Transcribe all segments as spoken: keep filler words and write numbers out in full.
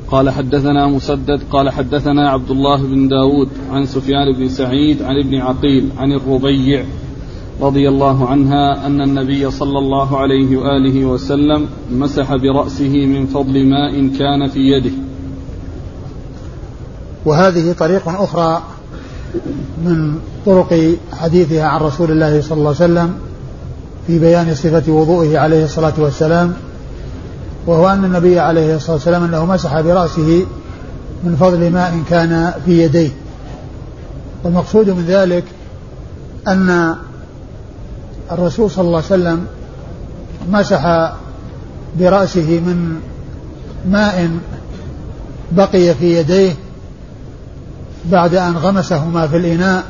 قال حدثنا مسدد قال حدثنا عبد الله بن داود عن سفيان بن سعيد عن ابن عقيل عن الربيع رضي الله عنها أن النبي صلى الله عليه وآله وسلم مسح برأسه من فضل ماء كان في يده. وهذه طريق أخرى من طرق حديثها عن رسول الله صلى الله عليه وسلم في بيان صفة وضوئه عليه الصلاة والسلام، وهو أن النبي عليه الصلاة والسلام أنه مسح برأسه من فضل ماء كان في يديه. والمقصود من ذلك أن الرسول صلى الله عليه وسلم مسح برأسه من ماء بقي في يديه بعد أن غمسهما في الإناء،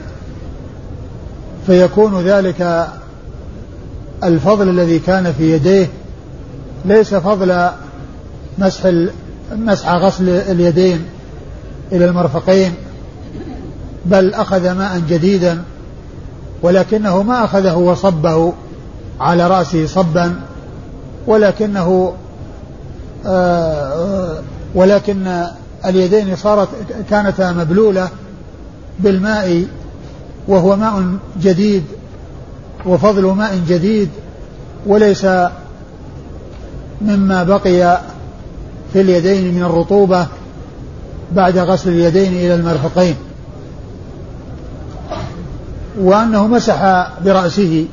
فيكون ذلك الفضل الذي كان في يديه ليس فضل مسح مسح غسل اليدين إلى المرفقين، بل أخذ ماء جديدا، ولكنه ما أخذه وصبه على رأسه صبا، ولكنه آه ولكن اليدين صارت كانتا مبلولة بالماء، وهو ماء جديد وفضل ماء جديد، وليس مما بقي في اليدين من الرطوبة بعد غسل اليدين إلى المرفقين. وأنه مسح برأسه،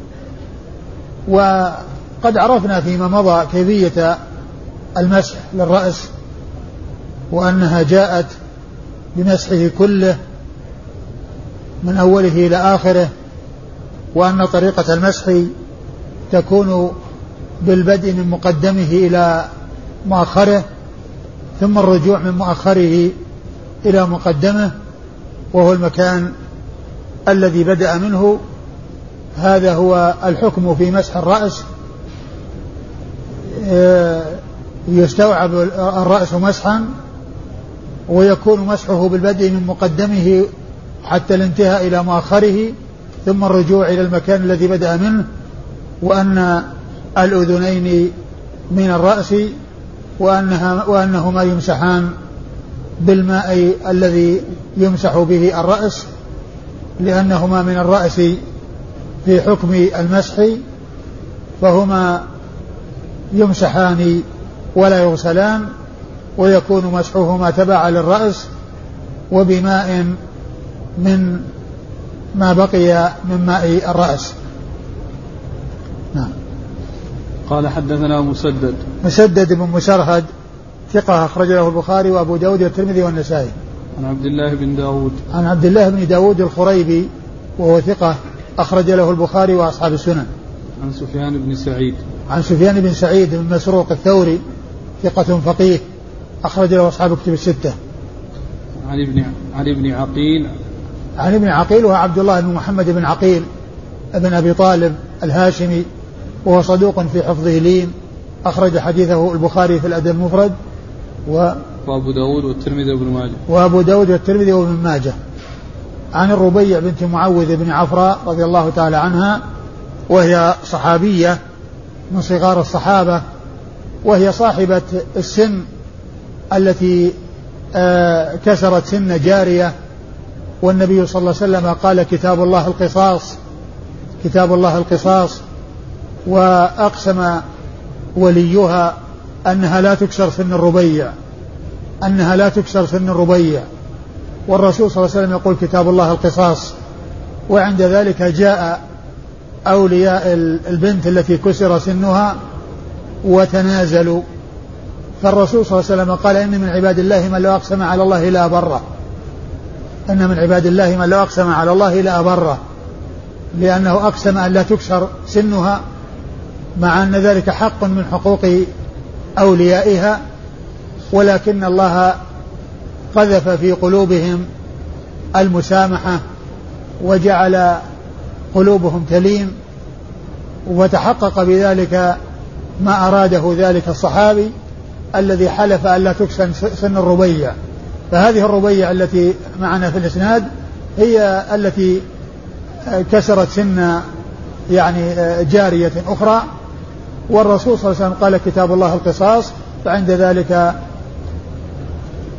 وقد عرفنا فيما مضى كيفية المسح للرأس، وأنها جاءت بمسحه كله من أوله إلى آخره، وأن طريقة المسح تكون بالبدء من مقدمه إلى مؤخره، ثم الرجوع من مؤخره إلى مقدمه، وهو المكان الذي بدأ منه. هذا هو الحكم في مسح الرأس. يستوعب الرأس مسحا، ويكون مسحه بالبدء من مقدمه حتى الانتهاء إلى مؤخره، ثم الرجوع إلى المكان الذي بدأ منه، وأن الأذنين من الرأس، وأنها وأنهما يمسحان بالماء الذي يمسح به الرأس، لأنهما من الرأس في حكم المسح، فهما يمسحان ولا يغسلان، ويكون مسحهما تبعا للرأس وبماء من ما بقي من ماء الرأس. نعم. قال حدثنا مسدد مسدد بن مسرهد ثقة أخرج له البخاري وأبو داود والترمذي والنسائي. عن عبد الله بن داود عن عبد الله بن داود الخريبي وهو ثقة أخرج له البخاري وأصحاب السنن. عن سفيان بن سعيد عن سفيان بن سعيد بن مسروق الثوري ثقة فقيه أخرج له أصحاب كتب الستة. عن ابن عن ابن عقيل عن ابن عقيل وهو عبد الله بن محمد بن عقيل ابن أبي طالب الهاشمي، وهو صدوق في حفظه لين، أخرج حديثه البخاري في الأدب المفرد و وأبو داود والترمذي وابن ماجه وأبو داود والترمذي وابن ماجه. عن الربيع بنت معوذ بن عفراء رضي الله تعالى عنها، وهي صحابية من صغار الصحابة، وهي صاحبة السن التي آه كسرت سن جارية، والنبي صلى الله عليه وسلم قال كتاب الله القصاص، كتاب الله القصاص، وأقسم وليها أنها لا تكسر سن الربيع، أنها لا تكسر سن الربيع، والرسول صلى الله عليه وسلم يقول كتاب الله القصاص. وعند ذلك جاء أولياء البنت التي كسر سنها وتنازلوا، فالرسول صلى الله عليه وسلم قال إن من عباد الله من لو أقسم على الله لا أبره، إن من عباد الله من لو أقسم على الله لا أبره، لأنه أقسم أن لا تكسر سنها، مع أن ذلك حق من حقوق أوليائها، ولكن الله قذف في قلوبهم المسامحة وجعل قلوبهم تلين، وتحقق بذلك ما أراده ذلك الصحابي الذي حلف أن لا تكسر سن الربيع. فهذه الربيع التي معنا في الإسناد هي التي كسرت سن يعني جارية أخرى، والرسول صلى الله عليه وسلم قال كتاب الله القصاص، فعند ذلك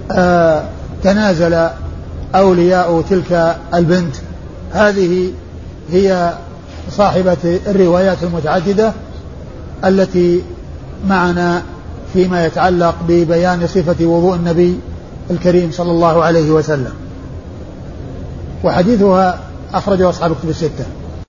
آه تنازل أولياء تلك البنت. هذه هي صاحبة الروايات المتعددة التي معنا فيما يتعلق ببيان صفة وضوء النبي الكريم صلى الله عليه وسلم. وحديثها أخرجه أصحاب الكتب الستة.